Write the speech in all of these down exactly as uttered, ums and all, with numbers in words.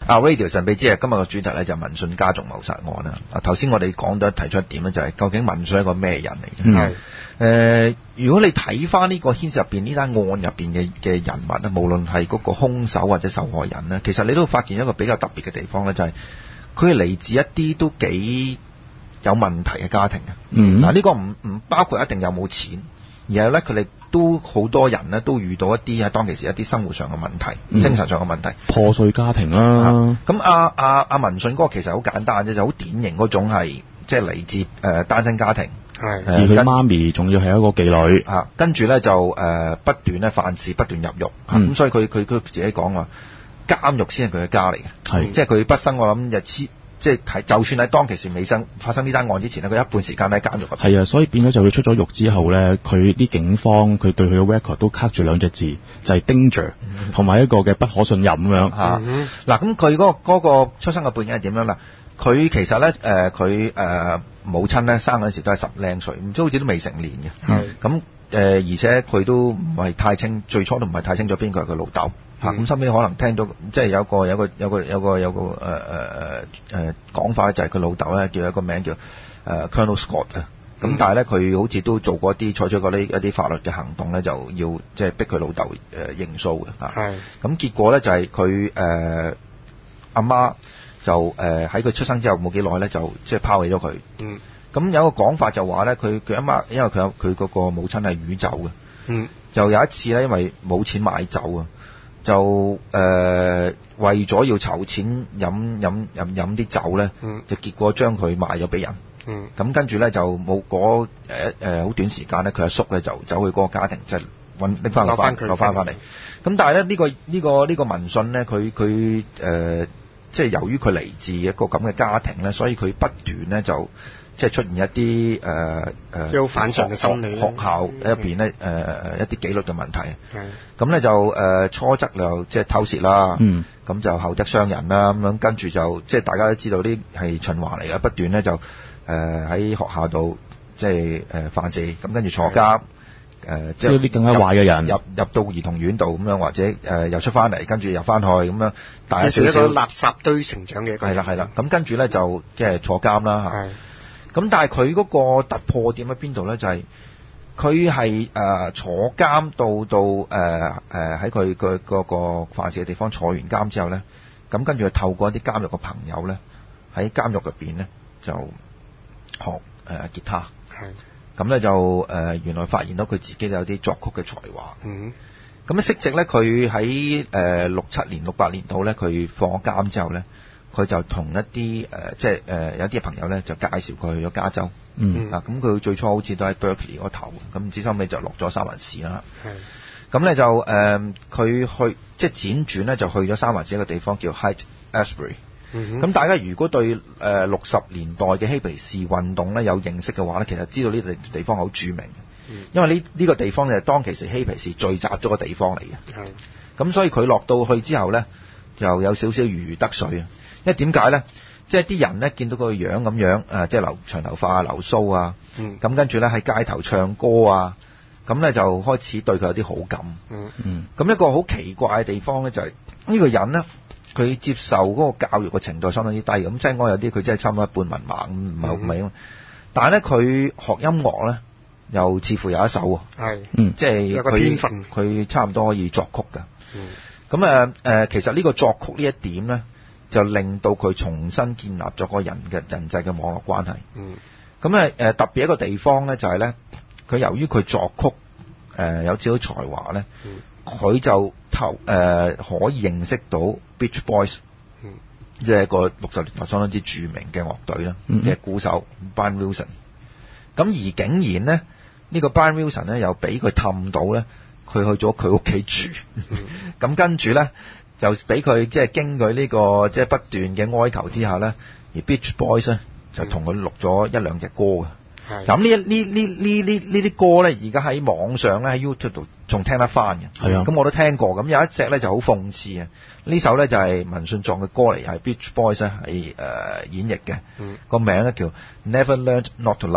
啊 Radio 神秘之夜今日嘅主題咧就係文信家族謀殺案啦。啊頭先我哋講咗提出一點咧，就係究竟文信係一個咩人嚟嘅？係誒、呃，如果你睇翻呢個牽涉入邊呢單案入邊嘅嘅人物咧，無論係嗰個兇手或者受害人咧，其實你都會發現一個比較特別嘅地方咧，就係佢係嚟自一啲都幾有問題嘅家庭嘅。嗯，嗱呢個唔唔包括一定有冇錢。而係咧，佢哋都好多人咧，都遇到一啲喺當其時一啲生活上嘅問題、嗯、精神上嘅問題， 破碎家庭啦。 咁阿阿阿文信嗰個其實好簡單啫，就好典型嗰種係即係嚟自誒、呃、單親家庭， 係而佢媽咪仲要係一個妓女， 啊，跟住咧就誒、呃、不斷咧犯事，不斷入獄，咁、嗯啊、所以佢佢佢自己講話監獄先係佢嘅家嚟嘅，係即係佢畢生我諗日黐。即係睇，就算喺當其時未生發生呢單案之前咧，佢一半時間喺監獄入邊。係啊，所以變咗就佢出咗獄之後咧，佢啲警方佢對佢嘅 record 都刻住兩隻字，就係、是、danger 同、嗯、埋一個嘅不可信任咁樣嚇。 嗱、嗯，咁佢嗰個嗰個出生嘅背景係點樣啦？佢其實咧誒，佢、呃、誒、呃、母親咧生嗰陣時都係十零歲，唔知好似都未成年嘅。係咁誒，而且佢都唔係太清，最初都唔係太清楚邊個係佢老豆。咁收尾可能聽到，即係有一個有一個有一個有一個有個誒誒誒誒講法咧，就係佢老豆咧叫一個名叫誒、呃、Colonel Scott 啊。咁、嗯、但係咧佢好似都做過一啲採取過呢一啲法律嘅行動咧，就要即係逼佢老豆誒認訴嘅嚇。係。咁結果咧就係佢誒阿媽就誒喺佢出生之後冇幾耐咧，就即係拋棄咗佢。嗯。咁有一個講法就話咧，佢佢阿媽因為佢有佢嗰個母親係酗酒嘅。嗯。就有一次咧，因為冇錢買酒啊。就誒、呃、為咗要籌錢飲飲飲飲啲酒咧、嗯，就結果將佢賣咗俾人。嗯，咁跟住咧就冇嗰誒誒好短時間咧，佢阿叔咧就走去嗰個家庭，就揾拎翻落翻攞翻翻嚟。咁但係咧呢、呢個呢、呢個呢、呢個文信咧，佢佢誒即係由於佢嚟自一個咁嘅家庭咧，所以佢不斷咧就。即係出現一啲誒誒，即係好反常嘅心理。學校入邊咧誒一啲紀律嘅問題。咁咧就誒、呃、初則就即係偷竊啦。嗯。咁就後則傷人啦。咁樣跟住就即係大家都知道呢係循環嚟嘅，不斷咧就誒喺、呃、學校度即係誒犯事，咁跟住坐監。誒即係啲更加壞嘅人入入到兒童院度咁樣，或者誒、呃、又出翻嚟，跟住又翻去咁樣。但係少少一個垃圾堆成長嘅一個。係啦係啦。咁跟住咧就即係坐監啦嚇。咁但係佢嗰個突破點喺邊度咧？就係佢係誒坐監到到誒誒喺佢佢嗰個犯事嘅地方坐完監之後咧，咁跟住透過一啲監獄嘅朋友咧，喺監獄入邊咧就學誒、呃、吉他。係。咁咧就誒、呃、原來發現到佢自己有啲作曲嘅才華。嗯。咁咧息直咧，佢喺誒六七年六八年度咧，佢放咗監之後咧。佢就同一啲誒、呃，即係誒、呃、有啲朋友咧，就介紹佢去咗加州。嗯。啊，咁佢最初好似都喺 Berkeley 嗰頭，咁唔知收尾就落咗三藩市啦。係。咁咧就誒，佢、呃、去即係輾轉咧，就去咗三藩市一個地方叫 Haight-Ashbury。嗯。咁大家如果對誒六十年代嘅嬉皮士運動咧有認識嘅話咧，其實知道呢個地方好著名。嗯。因為呢呢、呢個地方就係當其時嬉皮士聚集咗個地方嚟嘅。係。咁所以佢落到去之後咧，就有少少如魚得水啊！因為點解咧？即係啲人咧見到佢個樣咁樣，誒，即係留長頭髮啊、留鬚啊，咁、嗯、跟住咧喺街頭唱歌啊，咁咧就開始對佢有啲好感。嗯嗯。咁一個好奇怪嘅地方咧，就係呢個人咧，佢接受嗰個教育嘅程度相當之低，咁即係我有啲佢真係差唔多一半文盲，唔係好明。但係咧，佢學音樂咧，又似乎有一手喎。係。嗯。即係有個天分，佢差唔多可以作曲㗎。嗯。咁誒誒，其實呢個作曲呢一點咧，就令到佢重新建立咗個人嘅人際嘅網絡關係。嗯。咁誒誒特別一個地方咧，就係咧，佢由於佢作曲誒、呃、有少少才華咧，佢、嗯、就投誒、呃、可以認識到 Beach Boys，嗯，即係一個六十年代相當之著名嘅樂隊啦嘅鼓手 Brian Wilson。咁而竟然咧，呢、呢個 Brian Wilson 咧又俾佢氹到咧，佢去咗佢屋企住。咁、嗯、跟住咧。就俾佢即係經佢呢個即係不斷嘅哀求之下咧，而 Beach Boys 咧就同佢錄咗一兩隻歌嘅。咁呢一呢呢呢呢呢啲歌咧，而家喺網上咧喺 YouTube 度仲聽得翻嘅。係啊，咁我都聽過。咁有一隻咧就好諷刺啊！呢首咧就係文信壯嘅歌嚟，係 Beach Boys 咧係誒演繹嘅。個、嗯、名咧叫 Never Learned Not to Love。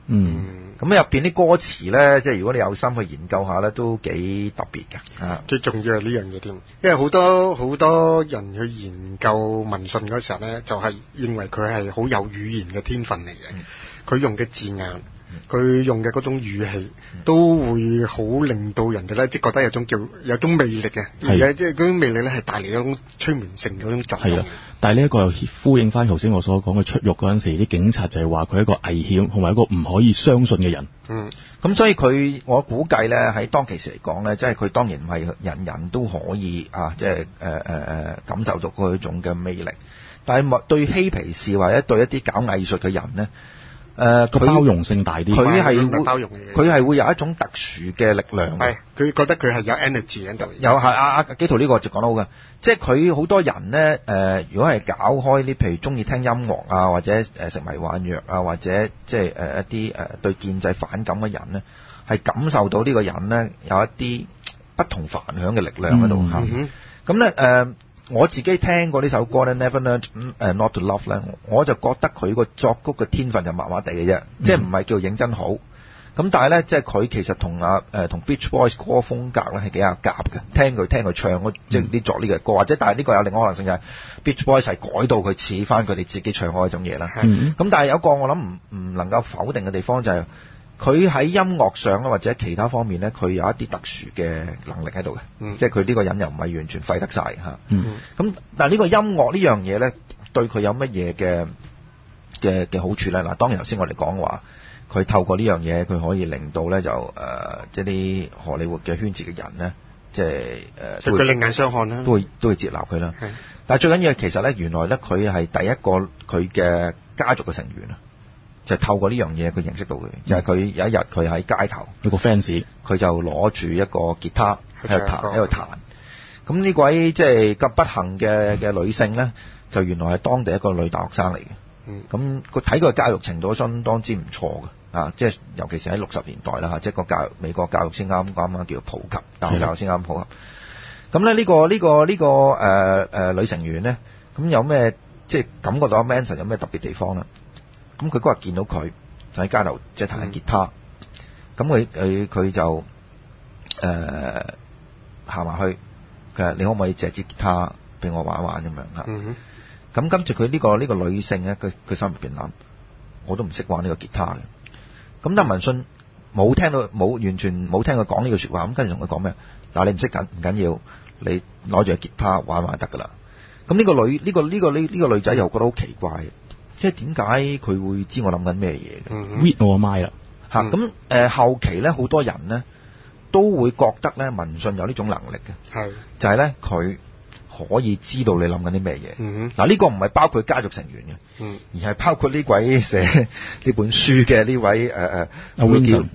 嗯。 咁入邊啲歌詞咧，即係如果你有心去研究下咧，都幾特別嘅。啊， 最重要係呢樣嘢添，因為好多好多人去研究文信嗰時候咧，就係、是、認為佢係好有語言嘅天分嚟嘅，佢、嗯、用嘅字眼。佢用嘅嗰種語氣都會好令到人哋咧，即係覺得有種叫有種魅力嘅，而且即係嗰種魅力咧係帶嚟一種催眠性嘅嗰種作用。係啊， 但係呢一個又呼應翻頭先我所講嘅出獄嗰陣時，啲警察就係話佢係一個危險同埋一個唔可以相信嘅人。 嗯，咁所以佢我估計咧喺當其時嚟講咧，即係佢當然唔係人人都可以啊，即係誒誒誒感受到嗰種嘅魅力，但係對嬉皮士或者對一啲搞藝術嘅人咧。誒，佢、呃、包容性大啲， 佢係佢係會有一種特殊嘅力量。 係，佢覺得佢係有 energy 喺度。 有係阿阿紀陶呢個就講得好嘅，即係佢好多人咧誒、呃，如果係搞開啲，譬如中意聽音樂啊，或者誒食迷幻藥啊，或者即係誒一啲誒對建制反感嘅人咧，係感受到呢個人咧有一啲不同凡響嘅力量喺度嚇。咁咧誒。我自己聽過呢首歌咧 ，Never Learned Not to Love 咧，我就覺得佢個作曲嘅天分就麻麻地嘅啫，即係唔係叫認真好。咁但係咧，即係佢其實同啊誒同 Beach Boys 嗰個風格咧係幾有夾嘅。聽佢聽佢唱嗰即係啲作呢個歌，或者但係呢個有另外可能性就係 Beach Boys 係改到佢似翻佢哋自己唱開嗰種嘢啦。咁、嗯、但係有個我諗唔唔能夠否定嘅地方就係、是。佢喺音樂上或者其他方面咧，佢有一啲特殊嘅能力喺度嘅，嗯、即係佢呢個人又唔係完全廢得晒。嚇。咁、嗯、但係呢個音樂呢樣嘢咧，對佢有乜嘢嘅嘅嘅好處咧？嗱，當然頭先我哋講話，佢透過呢樣嘢，佢可以令到咧就誒，即係啲荷里活嘅圈子嘅人咧，即係誒， 佢另眼相看啦， 都會都會接納佢啦。但係最緊要其實咧，原來咧佢係第一個佢嘅家族嘅成員啊。就透過呢樣嘢，佢認識到佢，就係、是、佢有一日佢喺街頭， 有個 fans， 佢就攞住一個吉他喺度彈，喺度彈。咁呢位即係咁不幸嘅嘅女性咧，就原來係當地一個女大學生嚟嘅。咁佢睇佢嘅教育程度相當之唔錯嘅，啊，即係尤其是喺六十年代啦嚇，即係個教育美國教育先啱啱啱叫做普及，大學教育先啱普及。咁咧呢個呢、這個呢、這個誒誒、呃呃、女成員咧，咁有咩即係感覺到阿 Manson 有咩特別地方咧？咁佢嗰日見到佢就喺街頭即係彈緊吉他，咁佢佢佢就誒行埋去，佢話你可唔可以借支吉他俾我玩玩咁樣嚇？咁跟住佢呢個呢、呢個女性咧，佢佢心入邊諗，我都唔識玩呢個吉他嘅。咁但文信冇聽到冇完全冇聽佢講呢個説話，咁跟住同佢講咩？嗱，你唔識緊唔緊要，你攞住個吉他玩玩得㗎啦。咁呢個女呢、呢個呢、呢個呢呢、呢個女仔又覺得好奇怪。即係點解佢會知我諗緊咩嘢嘅 ？read 我 mind 啦嚇咁誒後期咧，好多人咧都會覺得咧文信有呢種能力嘅，係就係咧佢可以知道你諗緊啲咩嘢。嗱呢個唔係包括家族成員嘅，嗯、而係包括呢位寫呢本書嘅呢位誒誒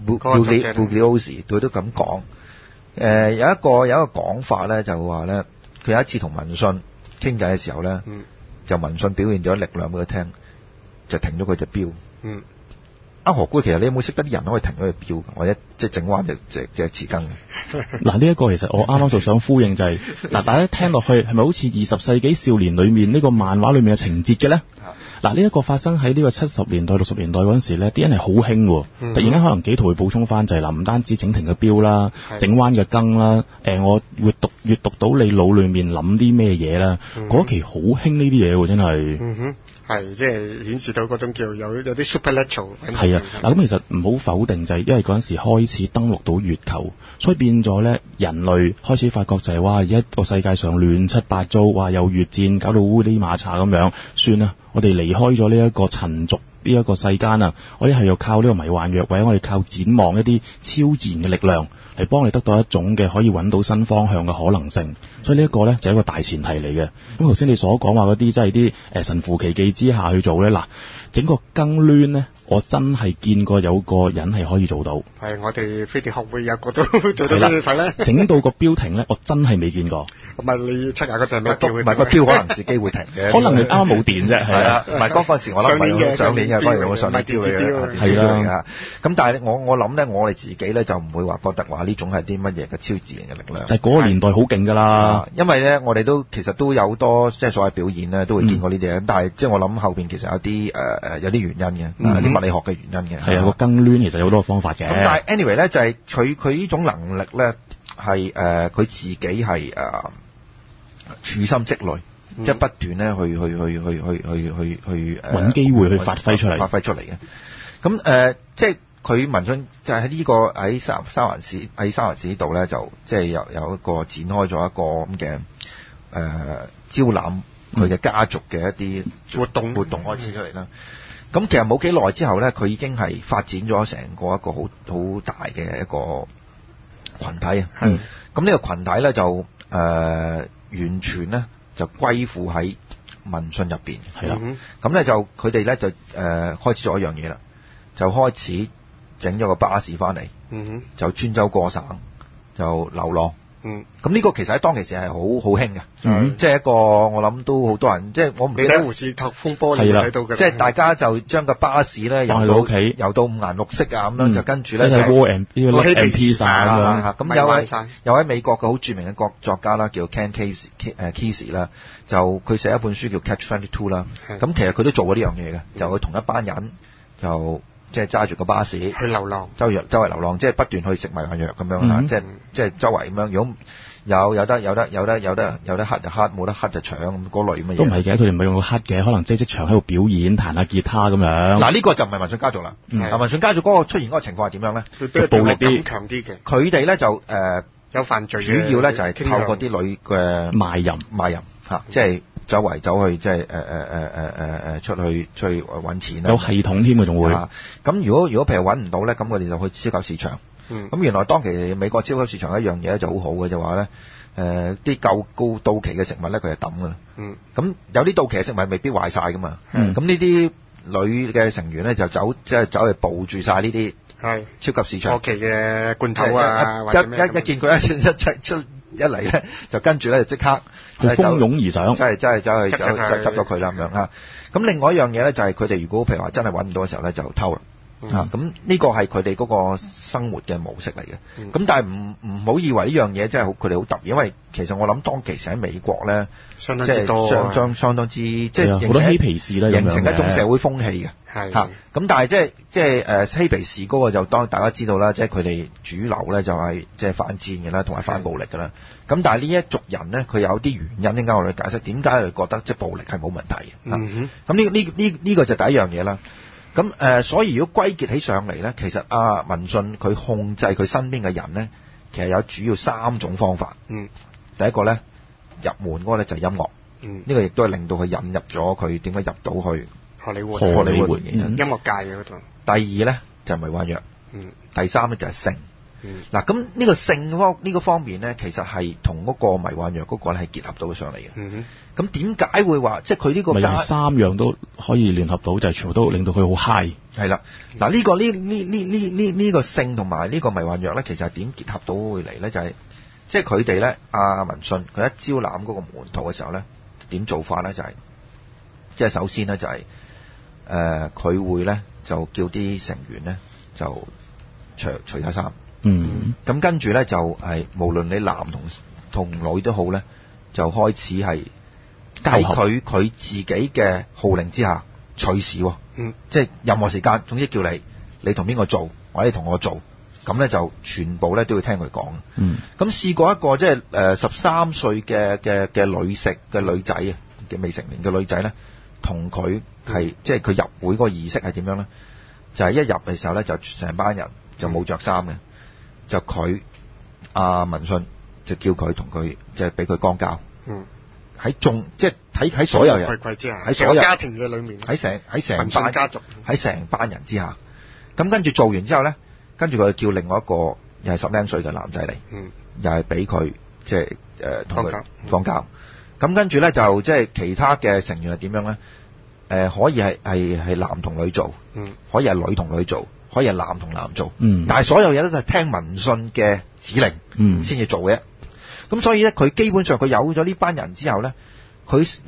Bugliosi 佢都咁講。誒、呃、有一個有一個講法咧，就話咧佢有一次同文信傾偈嘅時候咧，嗯、就文信表現咗力量俾佢聽。就停咗佢隻錶。嗯，阿何姑，其實你有冇識得啲人可以停咗隻錶，或者即係整彎隻隻隻匙羹嘅？ 嗱，呢一個其實我啱啱就想呼應就係、是、嗱，大家聽落去係咪好似二十世紀少年裏面呢個漫畫裏面嘅情節嘅咧？嗱，呢一個發生喺呢個七十年代、六十年代嗰陣時咧，啲人係好興喎。嗯、突然間可能紀陶會補充翻就係、是、嗱，唔單止整停嘅錶啦，整彎嘅羹啦，誒、呃，我閱讀閱讀到你腦裏面諗啲咩嘢啦，嗰、嗯、期好興呢啲嘢喎，真係。嗯哼。 係，即係顯示到嗰種叫有有啲 supernatural。 係啊，嗱咁其實唔好否定就係因為嗰陣時開始登陸到月球，所以變咗咧人類開始發覺就係、是、哇，而家個世界上亂七八糟，哇有越戰搞到烏哩馬查咁樣，算啦，我哋離開咗呢一個塵俗呢一個世間啊，我哋係要靠呢個迷幻藥，或者我哋靠展望一啲超自然嘅力量嚟幫你得到一種嘅可以揾到新方向嘅可能性，所以呢一個咧就係一個大前提嚟嘅。咁頭先你所講話嗰啲即係啲誒神乎其技之下去做咧，嗱整個更亂咧，我真係見過有個人係可以做到。 係我哋飛碟學會有個都做到俾你睇咧。 整到個標停咧，我真係未見過。 唔係你出牙嗰陣咩標？ 唔係個標可能自己會停嘅。 可能係啱啱冇電啫。係啊， 唔係嗰陣時我諗係用上年嘅，當然用上年標嘅。係啦。咁但係我我諗咧，我哋自己咧就唔會話覺得話呢種係啲乜嘢嘅超自然嘅力量。 但係嗰個年代好勁㗎啦。 因為咧，我哋都其實都有好多即係所謂表演咧，都會見過呢啲嘢。咁但係即係我諗後邊其實有啲誒誒有啲原因嘅，啲物理學嘅原因嘅。 係啊，個更攣其實有好多方法嘅。 咁但係 anyway 咧，就係佢佢呢種能力咧係誒佢自己係誒、呃、處心積慮，嗯、即係不斷咧去去去去去去去去誒揾機會去發揮出嚟， 發揮出嚟嘅。咁誒、呃、即係佢文信就喺呢、這個喺三三藩市喺三藩市呢度咧，就即係有有一個展開咗一個咁嘅誒招攬佢嘅家族嘅一啲活動、嗯、活動開始出嚟啦。咁、嗯、其實冇幾耐之後咧，佢已經係發展咗成個一個好好大嘅一個群體啊。 嗯。 咁呢個群體咧就誒、呃、完全咧就歸附喺文信入邊。係啦。咁咧就佢哋咧就誒、呃、開始做一樣嘢啦，就開始整咗個巴士翻嚟，嗯、就專州過省就流浪。嗯，咁呢個其實喺當其時係好好興嘅，嗯，即係一個我諗都好多人，即係我唔記得胡士托風波你睇到嘅， 即係大家就將個巴士咧遊到屋企，遊到五顏六色啊咁樣，就跟住咧就 War and 呢個 Love and Peace 啊咁有位有位美國嘅好著名嘅國作家啦，叫 Ken Kesey 誒 Kesey 啦，就佢寫一本書叫 Catch twenty-two 啦，咁其實佢都做過呢樣嘢嘅，就佢同一班人就。即係揸住個巴士去流浪， 周圍周圍流浪，即係不斷去食迷幻藥咁樣啦，即係即係周圍咁樣。如果有有得有得有得有得有得黑就黑，冇得黑就搶咁嗰類咁嘅嘢。 都唔係嘅，佢哋唔係用個黑嘅，可能即係即場喺度表演彈下吉他咁樣。 嗱呢個就唔係文信家族啦。嗱文信家族嗰個出現嗰個情況係點樣咧？ 佢暴力啲、強啲嘅。佢哋咧就誒有犯罪， 主要咧就係透過啲女嘅賣淫賣淫嚇，即係。周圍走去即係誒誒誒誒誒誒出去出去揾錢啦， 有系統添啊，仲會。 咁如果如果譬如揾唔到咧，咁我哋就去超級市場。咁、嗯、原來當期美國超級市場一樣嘢咧就好好嘅，就話咧誒啲夠高到期嘅食物咧佢就抌噶啦。咁、嗯、有啲到期嘅食物未必壞晒噶嘛。咁呢啲女嘅成員咧就走即係走去捕住晒呢啲超級市場過期嘅罐頭啊， 一一一見佢一一出出一嚟咧就跟住咧就即刻。 就蜂擁而上， 真係真係走去走執咗佢啦咁樣嚇。咁另外一樣嘢咧就係佢哋如果譬如話真係揾唔到嘅時候咧就偷啦嚇。咁、嗯、呢個係佢哋嗰個生活嘅模式嚟嘅。咁、嗯、但係唔唔好以為呢樣嘢真係好佢哋好特別，因為其實我諗當其時喺美國咧， 相當之多，相相相當之即係好多嬉皮士啦， 形成一種社會風氣嘅。係嚇。咁但係即係即係誒嬉皮士嗰個就當大家知道啦，即係佢哋主流咧就係即係反戰嘅啦，同埋反暴力嘅啦。咁但係呢一族人咧，佢有啲原因，應該我哋解釋點解佢覺得即係暴力係冇問題嘅。嗯咁呢呢呢呢個就第一樣嘢啦。咁誒、呃，所以如果歸結起上嚟咧，其實阿、啊、文信佢控制佢身邊嘅人咧，其實有主要三種方法。嗯。第一個咧，入門嗰個咧就係音樂。嗯。呢、這個亦都係令到佢引入咗佢點解入到去荷里活荷里活嘅音樂界嘅嗰度。 第二咧就係迷幻藥。嗯。第三咧就係性。嗱、嗯，咁呢個性方呢個方面咧，其實係同嗰個迷幻藥嗰個咧係結合到上嚟嘅。咁點解會話即係佢呢個加三樣都可以聯合到，就係、是、全部都令到佢好 high。 係啦，嗱、這、呢個呢呢呢呢呢呢個性同埋呢個迷幻藥咧，其實係點結合到會嚟咧？就係即係佢哋咧，阿文信佢一招攬嗰個門徒嘅時候咧，點做法咧？就係即係首先咧就係誒佢會咧就叫啲成員咧就除除下衫。嗯，咁跟住咧就係、是、無論你男同同女都好咧，就開始係喺佢佢自己嘅號令之下，隨時，嗯，即係任何時間，總之叫你，你同邊個做，或者你同我做，咁咧就全部咧都要聽佢講。嗯，咁試過一個即係誒十三歲嘅嘅嘅女食嘅女仔啊，嘅未成年嘅女仔咧，同佢係即係佢入會嗰個儀式係點樣咧？就係、是、一入嘅時候咧，就成班人就冇着衫嘅。就佢阿文信就叫佢同佢即係俾佢光交，嗯，喺眾即係喺喺所有人喺所有家庭嘅裏面， 喺成喺成班家族喺成班人之下，咁跟住做完之後咧，跟住佢叫另外一個又係十零歲嘅男仔嚟，嗯，又係俾佢即係誒同佢光交，咁跟住咧就即係其他嘅成員係點樣咧？誒、呃、可以係係係男同女做，嗯，可以係女同女做。可以係男同男做，嗯，但係所有嘢都係聽文信嘅指令，嗯，先至做嘅。咁所以咧，佢基本上佢有咗呢班人之後咧，佢由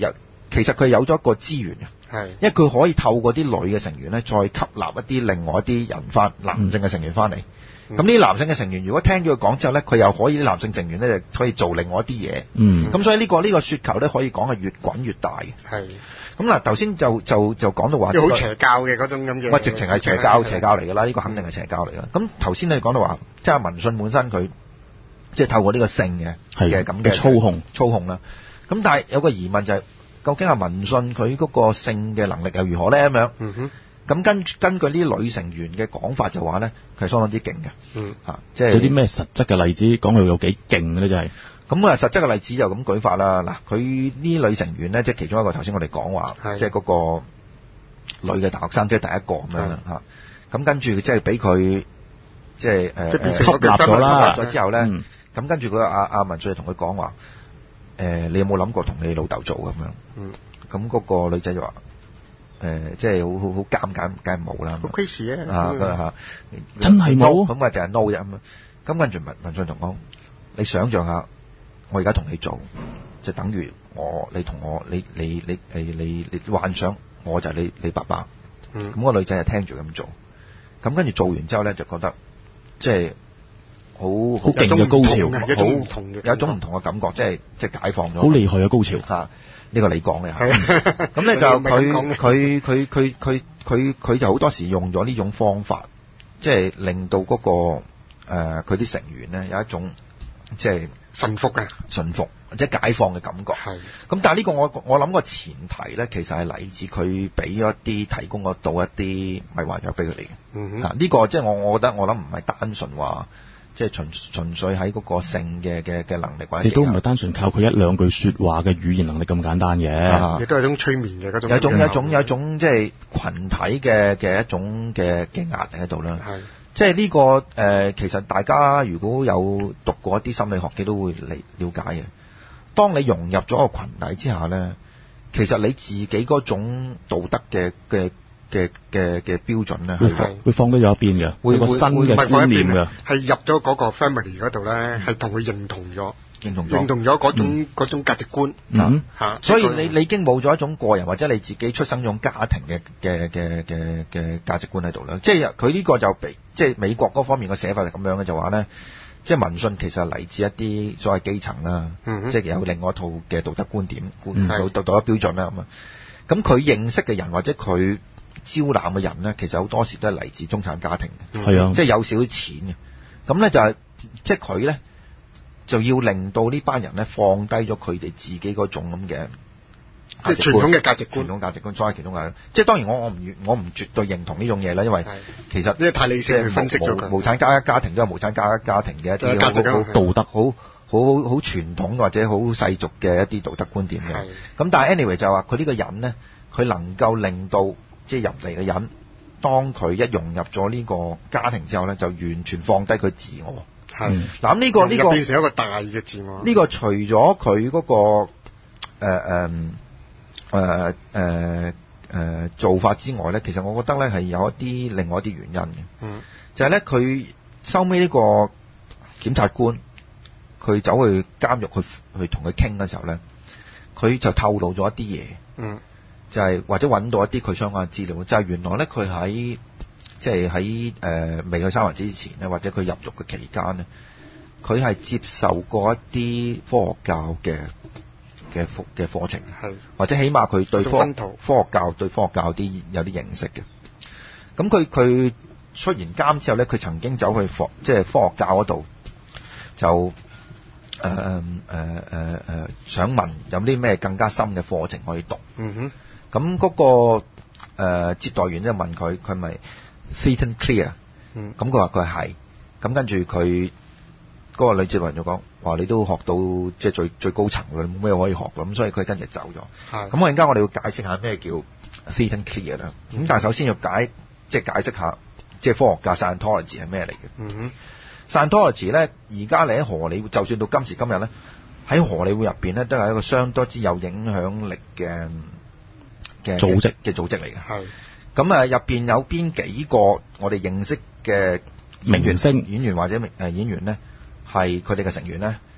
其實佢有咗一個資源嘅， 係， 因為佢可以透過啲女嘅成員咧，再吸納一啲另外一啲人翻男性嘅成員翻嚟。咁呢啲男性嘅成員如果聽咗佢講之後咧，佢又可以啲男性成員咧就可以做另外一啲嘢。 嗯。 咁所以呢、呢個呢、呢個雪球咧可以講係越滾越大嘅。 係。 咁嗱，頭先就就就講到話， 好邪教嘅嗰種咁嘅。 喂，直情係邪教邪教嚟㗎啦，呢、呢個肯定係邪教嚟㗎。咁頭先你講到話，即係文信本身佢即係透過呢個性嘅嘅咁嘅操控操控啦。咁但係有個疑問就係、是，究竟阿文信佢嗰個性嘅能力又如何咧？咁樣。 嗯哼。 咁根根據呢啲女成員嘅講法就話咧，佢係相當之勁嘅。 嗯。 嚇，即係有啲咩實質嘅例子講佢有幾勁咧？真係。 咁啊，實質嘅例子就咁舉法啦。嗱，佢呢女成員咧，即係其中一個頭先我哋講話，即係嗰個女嘅大學生，即係第一個咁樣啦嚇。咁跟住即係俾佢即係誒吸納咗啦， 吸納咗之後咧，咁、嗯、跟住佢阿阿文信就同佢講話，誒、呃、你有冇諗過同你老豆做咁樣？嗯。咁嗰個女仔就話。誒、呃，即係好好好尷尬，梗係冇啦。 好 crazy 啊！ 啊，咁嚇， 真係冇。 咁啊，就係 no 啫咁樣。咁跟住文文信同講，你想象下，我而家同你做，就等於我，你同我，你你你你你你幻想，我就係你你爸爸。嗯。咁個女仔就聽住咁做。咁跟住做完之後咧，就覺得即係好好勁嘅高潮，好有一種唔同嘅感覺，即係即係解放咗。 好厲害嘅高潮嚇！呢個你講嘅嚇，咁咧就佢佢佢佢佢佢佢就好多時用咗呢種方法，即係令到嗰個誒佢啲成員咧有一種即係順服嘅順服即係解放嘅感覺。係。咁但係呢個我我諗個前提咧，其實係嚟自佢俾咗一啲提供得到一啲迷幻藥俾佢哋嘅。嗯哼。啊，呢個即係我我覺得我諗唔係單純話。即係純純粹喺嗰個性嘅嘅嘅能力或者， 亦都唔係單純靠佢一兩句説話嘅語言能力咁簡單嘅， 亦都係一種催眠嘅嗰種。 有種有種有種即係群體嘅嘅一種嘅嘅壓力喺度啦。係，即係呢個誒、呃，其實大家如果有讀過一啲心理學嘅，都會嚟了解嘅。當你融入咗個群體之下咧，其實你自己嗰種道德嘅嘅。嘅嘅嘅標準咧，係會放低咗一邊嘅，會有個新嘅觀念嘅， 係入咗嗰個 family 嗰度咧，係同佢認同咗， 認同認同咗嗰種嗰、嗯、種價值觀， 嗯嚇， 所以你你已經冇咗一種個人或者你自己出生種家庭嘅嘅嘅嘅嘅價值觀喺度啦。即係佢呢個就俾即係美國嗰方面嘅寫法係咁樣嘅，就話咧，即係文信其實嚟自一啲所謂基層啦，嗯、即係有另外一套嘅道德觀點、嗯、道德道德標準啦咁啊。咁佢認識嘅人或者佢招攬嘅人咧，其實好多時都係嚟自中產家庭嘅，係啊，即係有少少錢嘅。咁咧就係、是、即係佢咧就要令到呢班人咧放低咗佢哋自己嗰種咁嘅即係傳統嘅價值觀， 傳統價值觀，所謂傳統價值觀。即係當然我我唔我唔絕對認同呢種嘢啦，因為其實呢個太理性去分析咗佢。無產家家庭都有無產家家庭嘅一啲價值觀，好道德，好好好好傳統或者好世俗嘅一啲道德觀點嘅。咁但係 anyway 就係話佢呢個人咧，佢能夠令到即係入嚟嘅人，當佢一融入咗呢個家庭之後咧，就完全放低佢自我。係嗱，咁呢個呢個變成一個大嘅自我。 呢個除咗佢嗰個誒誒誒誒誒做法之外咧，其實我覺得咧係有一啲另外一啲原因嘅。嗯，就係咧佢收尾呢個檢察官，佢走去監獄去去同佢傾嘅時候咧，佢就透露咗一啲嘢。嗯。就係、是、或者揾到一啲佢相關嘅資料，就係、是、原來咧佢喺即係喺誒未去三藩市之前咧，或者佢入獄嘅期間咧，佢係接受過一啲科學教嘅嘅嘅課程，係或者起碼佢對科科學教對科學教啲有啲認識嘅。咁佢佢出完監之後咧，佢曾經走去科即係科學教嗰度，就誒誒誒誒想問有啲咩更加深嘅課程可以讀。嗯哼。咁嗰、那個、呃、接待員就問佢，佢咪 Thetan clear？嗯，咁佢話佢係，咁跟住佢嗰個女接待員就講話你都學到即係最最高層嘅，冇咩可以學嘅，咁所以佢跟住走咗。係，咁我而家我哋要解釋下咩叫 Thetan clear 啦。咁、嗯、但係首先要解即係解釋下即係科學家 Scientology 係咩嚟嘅。嗯哼 Scientology 咧而家你喺荷里活，就算到今時今日咧喺荷里活入邊咧，都係一個相當之有影響力嘅。嘅組織嘅組織嚟嘅，係咁啊！入邊有邊幾個我哋認識嘅明星演員或者誒演員咧，係佢哋嘅成員咧？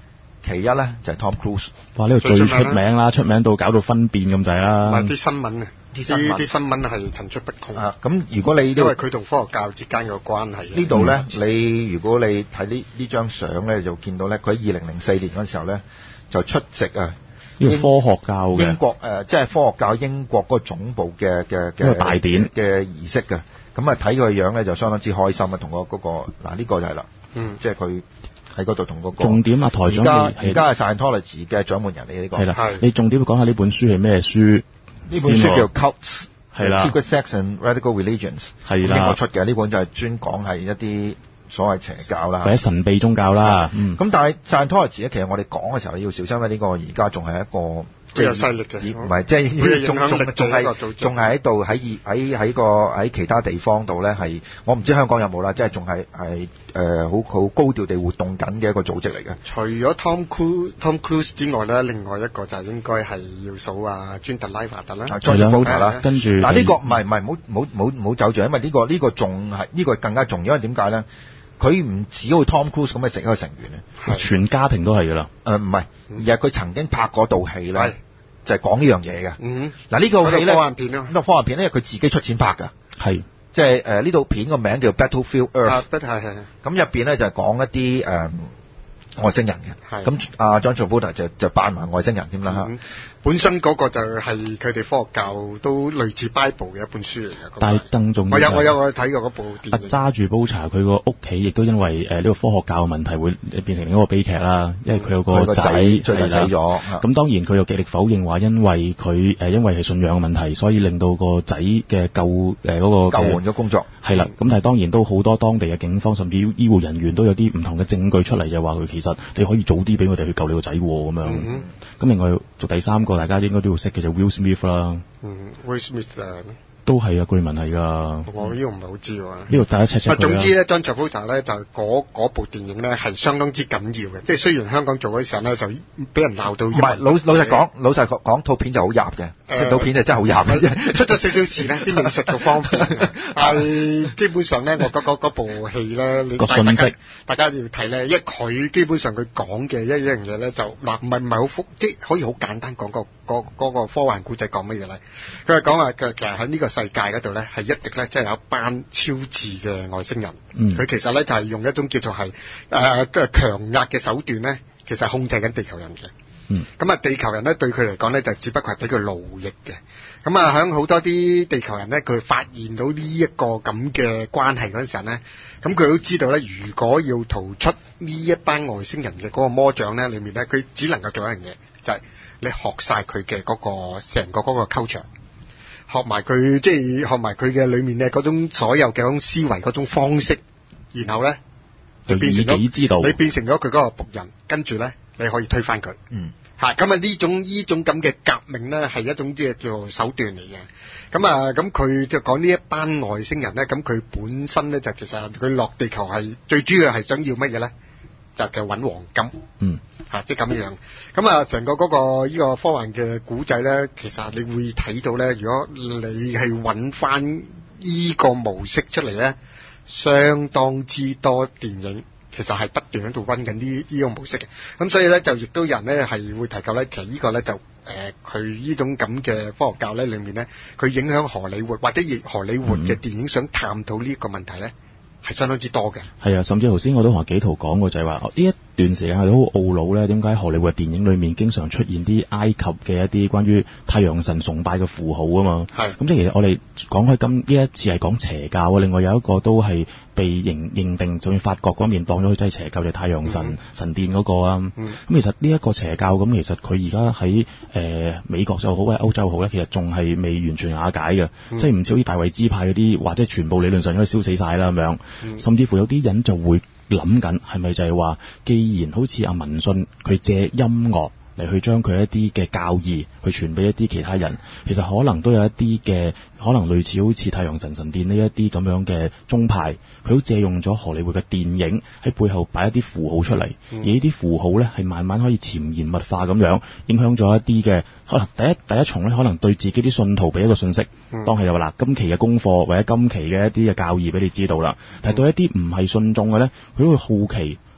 其一咧就係 Tom Cruise。 哇！呢個最出名啦，出名到搞到分辨咁滯啦。 唔係啲新聞啊， 啲新聞啲新聞係層出不窮。 啊，咁如果你因為佢同科學教之間嘅關係。 呢度咧，你如果你睇呢呢張相咧，就見到咧，佢喺二零零四年嗰陣時候咧，就出席啊。 呢個科學教嘅英國誒、呃，即係科學教英國嗰個總部嘅嘅嘅大典嘅儀式嘅，咁啊睇佢嘅樣咧就相當之開心啊，同、嗰個嗰、嗰個嗱呢、呢個就係啦， 嗯， 即係佢喺嗰度同嗰個重點啊，台長， 而家而家係 Scientology 嘅掌門人嚟呢、呢個， 係啦，你重點講下呢本書係咩書？ 呢本書叫 Cults， 係啦 ，Secret Sects and Radical Religions， 係啦， 英國出嘅呢本就係專講係一啲所謂邪教啦， 或者神秘宗教啦， 嗯，咁但係 Scientology 咧，其實我哋講嘅時候要小心，因為呢個而家仲係一個。 即係勢力嘅， 唔係即係仲仲仲係仲係喺度喺喺喺個喺其他地方度咧係，我唔知香港有冇啦，即係仲係係誒好好高調地活動緊嘅一個組織嚟嘅。 除咗 Tom Cruise Tom Cruise 之外咧，另外一個就應該係要數啊尊特拉華特啦 John Travolta 啦， 跟住嗱呢個唔係唔係唔好唔好唔好唔好走住，因為呢個呢個仲係呢個更加重要，因為點解咧？佢唔止好似 Tom Cruise 咁嘅成一個成員咧， 全家庭都係㗎啦。 誒唔係，而係佢曾經拍嗰套戲咧。就係講呢樣嘢嘅。 嗯， 嗱呢個戲咧， 科幻片咯， 呢個科幻片咧，佢自己出錢拍㗎。 係， 即係誒呢套片個名叫 Battlefield Earth。 啊，係係。 咁入邊咧就係講一啲誒、呃、外星人嘅。咁阿 John Travolta 就就扮埋外星人添啦嚇。 本身嗰個就係佢哋科學教都類似 Bible 嘅一本書嚟嘅。 但係更重要， 我有我有我睇過嗰部電影。 揸住煲茶，佢個屋企亦都因為誒呢個科學教嘅問題會變成另一個悲劇啦。因為佢有個仔最近死咗。 咁當然佢又極力否認話，因為佢誒因為係信仰嘅問題，所以令到個仔嘅救誒嗰、呃嗰個救援嘅工作係啦。咁但係當然都好多當地嘅警方甚至醫護人員都有啲唔同嘅證據出嚟，就話佢其實你可以早啲俾我哋去救你個仔咁樣。咁、嗯、另外做第三個。大家應該都要識嘅就 Will Smith 啦， 嗯 ，Will Smith 啊， 都係啊，據聞係㗎。 我呢個唔係好知喎。呢度大家 check check 佢啦。 總之咧，John Travolta 咧就嗰嗰部電影咧係相當之緊要嘅，即係雖然香港做嗰時候咧就俾人鬧到。唔係老老實講，老實講講套片就好入嘅，即係套片就真係好入嘅， 出咗少少事咧，啲美術嘅方面係基本上咧，我覺得嗰部戲咧，你個信息大家要睇咧，因為佢基本上佢講嘅一一樣嘢咧就嗱唔係唔係好複，即係可以好簡單講個個嗰個科幻古仔講乜嘢咧？佢係講話佢其實喺呢個世界嗰度咧，係一直咧即係有一班超智嘅外星人。佢、嗯、其實咧就係、是、用一種叫做係誒嘅強壓嘅手段咧，其實係控制緊地球人嘅。嗯，咁啊，地球人咧對佢嚟講咧就只不過係俾佢奴役嘅。咁啊，喺好多啲地球人咧，佢發現到呢一個咁嘅關係嗰陣時咧，咁佢都知道咧，如果要逃出呢一班外星人嘅嗰個魔掌咧，裏面咧，佢只能夠做一樣嘢，就係、是、你學晒佢嘅嗰個成個嗰個 culture，學埋佢即係學埋佢嘅裏面嘅嗰種所有嘅嗰種思維嗰種方式，然後咧就變成咗你變成咗佢嗰個僕人，跟住咧你可以推翻佢。嗯。嚇，咁啊呢種呢種咁嘅革命咧，係一種即係叫手段嚟嘅。咁啊，咁佢就講呢一班外星人咧，咁佢本身咧就其實佢落地球係最主要係想要乜嘢咧？就係揾黃金。嗯。嚇，即係咁樣。咁啊，成個嗰個呢個科幻嘅古仔咧，其實你會睇到咧，如果你係揾翻呢個模式出嚟咧，相當之多電影。其實係不斷喺度溫緊呢呢個模式嘅，咁所以咧就亦都有人咧係會提及咧，其實呢個咧就誒佢呢種咁嘅科學教咧裏面咧，佢影響荷里活或者亦荷里活嘅電影想探討呢個問題咧，係相當之多嘅。係啊，甚至頭先我都同阿紀陶講過，就係話呢一段時間係好懊惱咧，點解荷里活電影裏面經常出現啲埃及嘅一啲關於太陽神崇拜嘅符號啊嘛。係。咁即係其實我哋講開今呢一次係講邪教啊，另外有一個都係被認認定，就算法國嗰邊當咗佢真係邪教，就係、太陽神、嗯、神殿嗰個啊。咁、嗯、其實呢一個邪教咁，其實佢而家喺誒美國就好，或者歐洲好咧，其實仲係未完全瓦解嘅、嗯，即係唔似好似大衛支派嗰啲，或者全部理論上應該燒死晒啦咁樣。甚至乎有啲人就會諗緊，係咪就係話，既然好似阿文信佢借音樂嚟去將佢一啲嘅教義去傳俾一啲其他人，其實可能都有一啲嘅可能類似好似太陽神神殿呢一啲咁樣嘅宗派，佢都借用咗荷里活嘅電影喺背後擺一啲符號出嚟、嗯，而呢啲符號咧係慢慢可以潛移默化咁樣影響咗一啲嘅可能第一第一重咧，可能對自己啲信徒俾一個信息，嗯、當係又話嗱，今期嘅功課或者今期嘅一啲嘅教義俾你知道啦，但係對一啲唔係信眾嘅咧，佢都會好奇。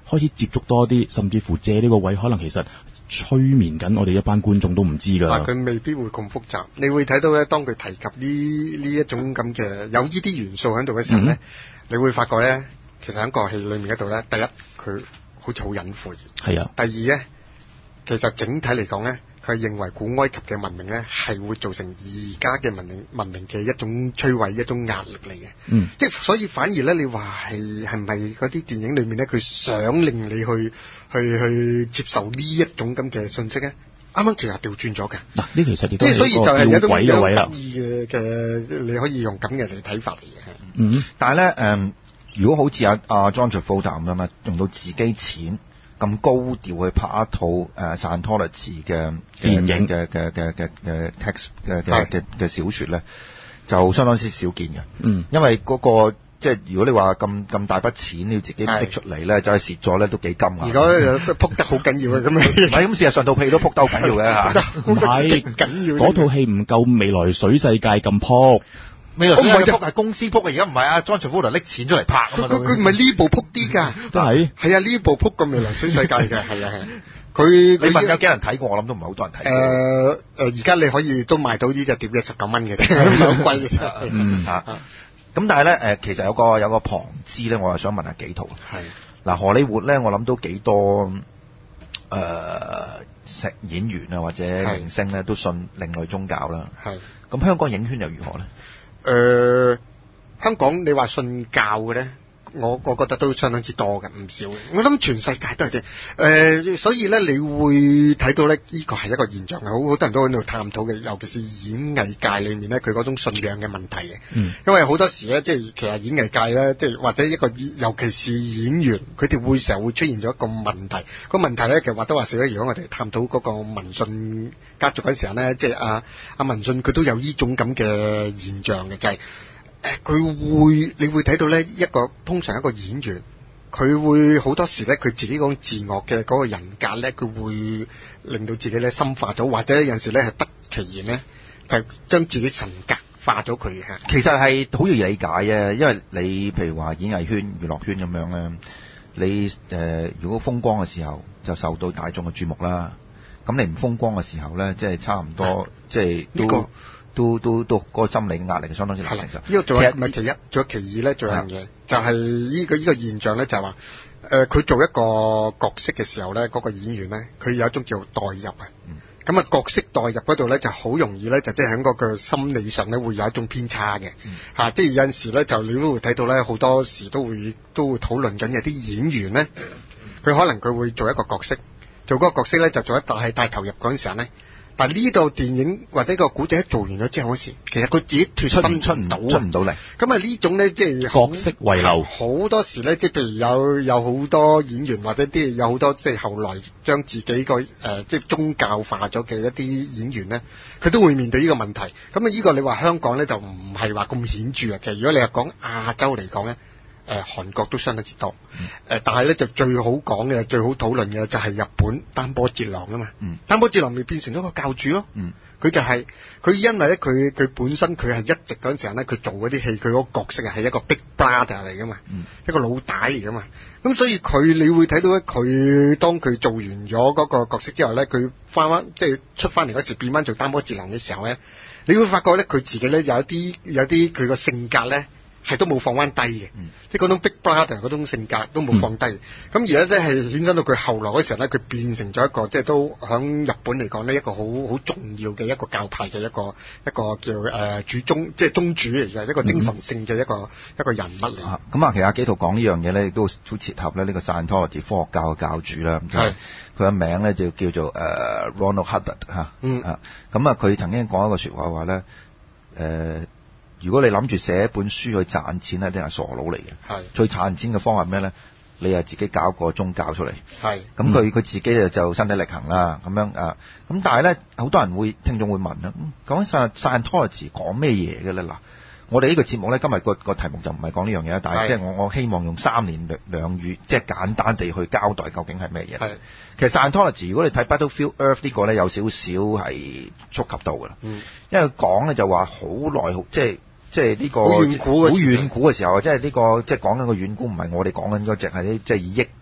開始接觸多啲，甚至乎借呢個位，可能其實催眠緊我哋一班觀眾都唔知㗎。 但佢未必會咁複雜，你會睇到咧，當佢提及呢呢一種咁嘅有呢啲元素喺度嘅時候咧，嗯、你會發覺咧，其實喺個戲裏面嗰度咧，第一佢好似好隱晦， 係啊。 第二咧，其實整體嚟講咧，佢認為古埃及嘅文明咧係會造成而家嘅文明文明嘅一種摧毀、一種壓力嚟嘅。嗯，即係所以反而咧，你話係係咪嗰啲電影裏面咧，佢想令你去去去接受呢一種咁嘅信息咧？啱啱其實調轉咗㗎。嗱， 呢其實亦都係一個吊詭嘅位啦。得意嘅嘅，你可以用咁嘅嚟睇法嚟嘅。 嗯，但係咧誒，如果好似阿阿 John Travolta 咁樣啦，用到自己錢咁高調去拍一套誒 Scientology 嘅電影嘅嘅嘅嘅嘅 text 嘅嘅嘅嘅小説咧，就相當之少見嘅。嗯，因為嗰、嗰個即係如果你話咁咁大筆錢你要自己拎出嚟咧，就係蝕咗咧都幾金啊！ 如果撲得好緊要嘅咁樣， 唔係咁事實上套戲都撲得好緊要嘅嚇， 唔係緊要嗰套戲唔夠未來水世界咁撲。 未來水世界撲係公司撲嘅，而家唔係啊 John Travolta 拎錢出嚟拍啊嘛， 佢佢唔係呢部撲啲㗎， 都係係啊呢部撲過未來水世界嘅，係啊係啊。佢你問有幾人睇過？我諗都唔係好多人睇。 誒誒，而家你可以都賣到呢隻碟嘅十九蚊嘅啫，唔係好貴嘅啫。 嗯嚇。咁但係咧誒，其實有個有個旁支咧，我又想問下幾套。係嗱，荷里活咧，我諗都幾多誒食演員啊或者明星咧都信另類宗教啦。係。咁香港影圈又如何咧？ 誒、呃，香港你話信教嘅咧，我我覺得都相當之多嘅，唔少嘅。我諗全世界都係嘅。誒、呃，所以咧，你會睇到咧，呢個係一個現象，好好多人都喺度探討嘅，尤其是演藝界裏面咧，佢嗰種信仰嘅問題嘅。嗯。因為好多時咧，即係其實演藝界咧，即係或者一個，尤其是演員，佢哋會成日會出現咗一個問題。個問題咧，其實或多或少咧，如果我哋探討嗰個民信家族嗰時候咧，即係阿阿民信佢都有呢種咁嘅現象嘅，就係、是。誒，佢會你會睇到咧，一個通常一個演員，佢會好多時咧，佢自己講自我嘅嗰個人格咧，佢會令到自己咧深化咗，或者有陣時咧係不其然咧，就將自己神格化咗佢嚇。 其實係好易理解嘅，因為你譬如話演藝圈、娛樂圈咁樣咧，你誒、呃、如果風光嘅時候就受到大眾嘅注目啦，咁你唔風光嘅時候咧，即係差唔多，即係呢個。都都都嗰個心理壓力相當之難承受。呢個仲有唔係其一，仲有其二咧，仲有樣嘢，就係呢個呢個現象咧，就係話誒，佢做一個角色嘅時候咧，嗰個演員咧，佢有一種叫代入啊。咁啊，角色代入嗰度咧，就好容易咧，就即係喺嗰個心理上咧，會有一種偏差嘅嚇。即係有陣時咧，就你都會睇到咧，好多時都會都會討論緊有啲演員咧，佢可能佢會做一個角色，做嗰個角色咧，就做一大係大投入嗰陣時候咧。但係呢度電影或者個古仔做完咗之後嗰時，其實佢自己脫身出唔到，出唔到嚟。 咁啊呢種咧，即係角色遺留。 好多時咧，即係譬如有有好多演員或者啲有好多即係後來將自己個誒、呃、即係宗教化咗嘅一啲演員咧，佢都會面對呢個問題。咁啊呢個你話香港咧就唔係話咁顯著啊。其實如果你係講亞洲嚟講咧。誒、呃、韓國都相當之多，誒、嗯呃、但係咧就最好講嘅、最好討論嘅就係日本丹波哲郎啊嘛，嗯、丹波哲郎咪變成咗個教主咯，佢、嗯、就係、是、佢因為咧佢佢本身佢係一直嗰陣時候咧佢做嗰啲戲佢嗰個角色係一個 Big Brother 嚟噶嘛，嗯、一個老大嚟噶嘛，咁所以佢你會睇到咧佢當佢做完咗嗰個角色之後咧，佢翻翻即係出翻嚟嗰時變翻做丹波哲郎嘅時候咧，你會發覺咧佢自己咧有一啲有啲佢個性格咧。係都冇放翻低嘅，嗯、即係嗰種 Big Brother 嗰種性格都冇放低。咁、嗯、而家即係衍生到佢後來嗰時候咧，佢變成咗一個即係都響日本嚟講呢一個好好重要嘅一個教派嘅一個一個叫誒、呃、主宗即係宗主嚟嘅一個精神性嘅一個、嗯、一個人物嚟。咁啊、 嗯，其實阿紀陶講呢樣嘢咧，亦都好切合咧呢個 Scientology 科學教嘅教主啦。係佢嘅名咧就叫做誒、呃、Ronald Hubbard 嚇。嗯啊，咁啊佢曾經講一個説話話咧誒。呃如果你諗住寫一本書去賺錢咧，一定係傻佬嚟嘅。係最賺錢嘅方法係咩咧？你係自己搞個宗教出嚟。係咁佢佢自己就就身體力行啦，咁樣啊。咁但係咧，好多人會聽眾會問啦，講緊 Scientology 講咩嘢嘅咧？嗱，我哋呢個節目咧今日個個題目就唔係講呢樣嘢，但係即係我我希望用三言兩語，即係簡單地去交代究竟係咩嘢。係其實 Scientology 如果你睇 Battlefield Earth 呢個咧，有少少係觸及到㗎啦。嗯，因為佢講咧就話好耐，即係。即係呢個好遠古嘅時候，即係呢個即係講緊個遠古，唔係我哋講緊嗰隻係啲即係以億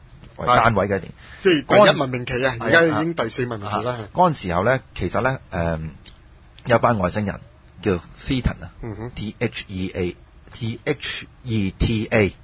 為單位嘅年， 即係第一文明期啊，而家已經第四文明期啦。 嗰陣時候咧，其實咧誒、呃、有班外星人叫 Thetan 啊、嗯、，T H E A T H E T A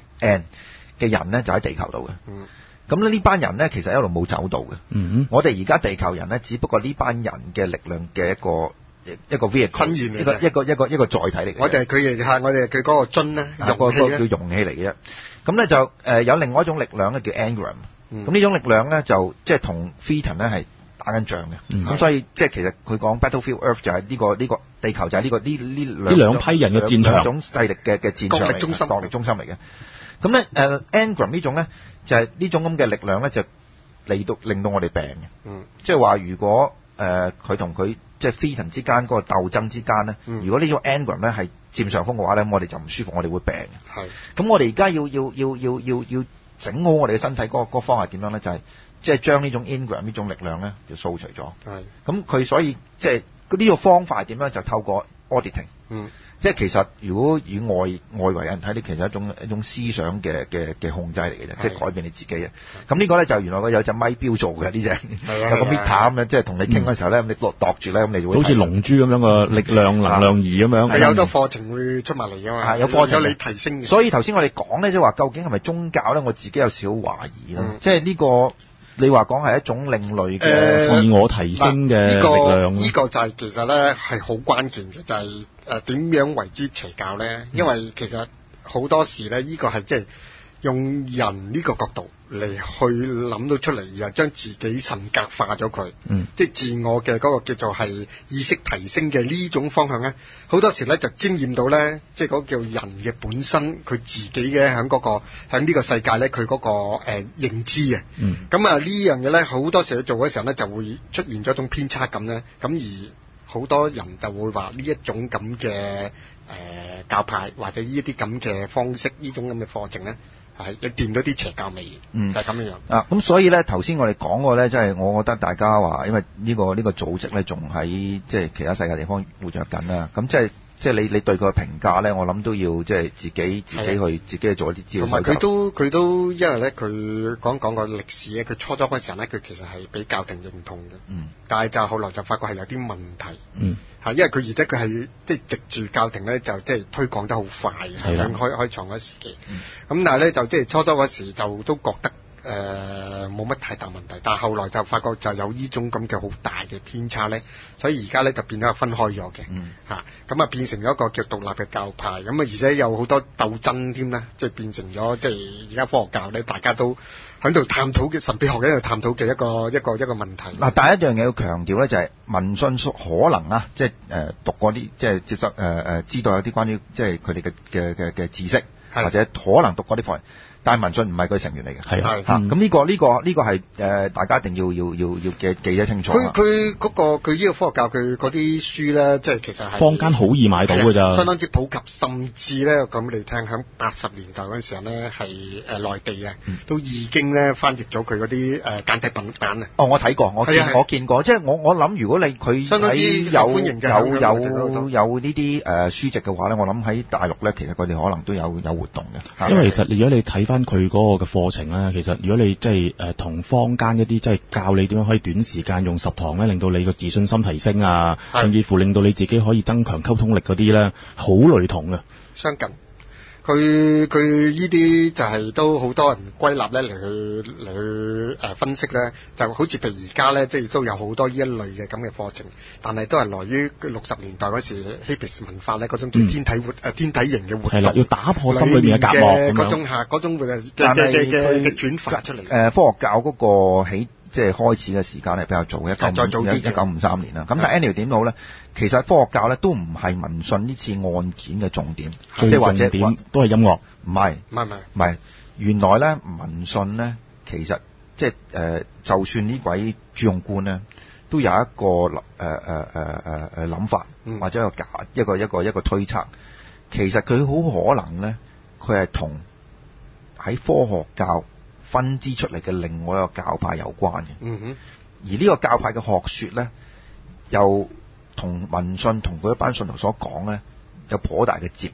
N 嘅人咧就喺地球度嘅。嗯咁咧呢班人咧其實一路冇走到嘅。嗯，我哋而家地球人咧，只不過呢班人嘅力量嘅一個一個 vehicle，一個一個一個一個載體嚟嘅。我哋係佢哋係我哋係佢嗰個樽咧，有個個叫容器嚟嘅啫。咁咧就誒、呃、有另外一種力量咧叫 Engram。咁、嗯、呢種力量咧就即係同 Thetan 咧係打緊仗嘅。咁、嗯、所以即係其實佢講 Battlefield Earth 就係呢、呢個呢、呢個地球就係呢、呢個呢呢兩兩批人嘅戰場， 兩種勢力嘅嘅戰場嚟嘅，國力中心，國力中心嚟嘅。咁咧誒 Engram 呢種咧就係、是、呢種咁嘅力量咧就嚟到令到我哋病嘅。嗯，即係話如果誒佢同佢即係 Thetan 之間嗰個鬥爭之間咧、嗯，如果呢種 Engram 咧係佔上風嘅話咧，我哋就唔舒服，我哋會病嘅。係。咁我哋而家要要要要要要整好我哋嘅身體嗰、那個嗰個方法點樣咧？就係即係將呢種 Engram 呢種力量咧就掃除咗。係。咁佢所以即係呢個方法係點樣？就透過 auditing。嗯。即係其實，如果以外外圍人睇，呢其實係一種一種思想嘅嘅嘅控制嚟嘅啫，即係改變你自己嘅。咁呢個咧就原來佢有隻咪錶做嘅呢隻，有個 meter 咁樣，即係同你傾嗰時候咧，咁、嗯、你度度住咧，咁你就會好似龍珠咁樣嘅力量能量儀咁樣。係有好多課程會出埋嚟㗎嘛， 有課程有你提升嘅。 所以頭先我哋講咧，即係話究竟係咪宗教咧？我自己有少少懷疑啦、嗯。即係呢、這個你話講係一種另類嘅、呃、 自我提升嘅力量。 呢、這個這個就係、是、其實咧係好關鍵嘅，就係、是。誒點樣為之邪教咧？因為其實好多時咧，呢個係即係用人呢個角度嚟去諗到出嚟，然後將自己神格化咗佢。嗯，即係自我嘅嗰個叫做係意識提升嘅呢種方向咧，好多時咧就沾染到咧，即係嗰個叫人嘅本身佢自己嘅喺嗰個喺呢個世界咧，佢嗰個誒認知啊。嗯，咁啊呢樣嘢咧，好多時去做嘅時候咧，就會出現咗一種偏差感咧。咁而好多人就會話呢一種咁嘅誒教派或者呢一啲咁嘅方式，呢種咁嘅課程咧，係你掂到啲邪教味，嗯，就係、是、咁樣樣啊。咁所以咧，頭先我哋講過咧，即、就、係、是、我覺得大家話，因為呢、這個呢、這個組織咧，仲喺即係其他世界地方活躍緊啦。咁即係即係你你對佢嘅評價咧，我諗都要即係自己自己去自己去做一啲資料。同埋佢都佢都因為咧，佢講講個歷史咧，佢初初嗰陣時候咧，佢其實係俾教廷認同嘅。嗯。但係就後來就發覺係有啲問題。嗯。係，因為佢而且佢係即係藉住教廷咧，就即係推廣得好快，係啦，開開創嗰時期。嗯。咁但係咧，就即係初初嗰時就都覺得。誒冇乜太大問題，但係後來就發覺就有呢種咁嘅好大嘅偏差咧，所以而家咧就變咗分開咗嘅，嗯嚇，咁啊變成咗一個叫獨立嘅教派，咁啊而且有好多鬥爭添啦，即係變成咗即係而家科學教咧，大家都喺度探討嘅神秘學喺度探討嘅一個一個一個問題。嗱，第一樣嘢要強調咧就係民信可能啊，即係誒讀過啲即係接受誒誒知道有啲關於即係佢哋嘅嘅嘅嘅知識，或者可能讀過啲課。但係民信唔係佢成員嚟嘅，係啊，咁呢個呢個呢個係誒大家一定要要要要記記得清楚。佢佢嗰個佢呢個科學教佢嗰啲書咧，即係其實係坊間好易買到㗎咋， 相當之普及，甚至咧咁你聽響八十年代嗰陣時候咧，係誒內地啊、嗯，都已經咧翻譯咗佢嗰啲誒簡體品版啊。哦，我睇過，我見我見過，即係我我諗如果你佢喺有有有有呢啲誒書籍嘅話咧，我諗喺大陸咧，其實佢哋可能都有有活動嘅。 因為其實如果你睇翻佢嗰個嘅課程咧，其實如果你即係誒同坊間一啲即係教你點樣可以短時間用十堂咧，令到你個自信心提升啊，甚至乎令到你自己可以增強溝通力嗰啲咧，好雷同嘅。相近，佢佢呢啲就係都好多人歸納咧嚟去嚟去誒分析咧，就好似譬如而家咧，即係都有好多呢一類嘅咁嘅課程，但係都係來於六十年代嗰時希比斯文化咧嗰種叫天體活誒、嗯、天體型嘅活動，係啦，要打破心裏面嘅隔膜咁樣嗰種嚇嗰種嘅嘅嘅嘅轉發出嚟。誒、呃、科學教嗰個起即係開始嘅時間係比較早，一九一九五三年啦。咁但係 anyway 點好咧？其實科學教咧都唔係民信呢次案件嘅重點，即係或者點都係音樂，唔係唔係唔係。原來咧民信咧其實即係誒，就算呢位主用官咧都有一個誒誒誒誒誒諗法，或者一個假一個一個一個推測。其實佢好可能咧，佢係同喺科學教分支出嚟嘅另外一個教派有關嘅。嗯哼。而呢個教派嘅學說咧，又同民信同佢一班信徒所講咧，有頗大嘅接近。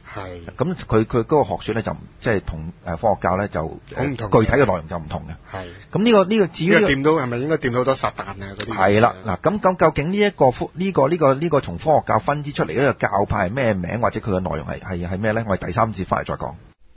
係。 咁佢佢嗰個學說咧就即係同誒科學教咧就好唔同， 具體嘅內容就唔同嘅。 係。 咁呢個呢個至於呢個掂到係咪應該掂到好多撒旦啊嗰啲？ 係啦，嗱咁咁究竟呢一個科呢個呢個呢個從科學教分支出嚟呢個教派係咩名，或者佢嘅內容係係係咩咧？我哋第三節翻嚟再講。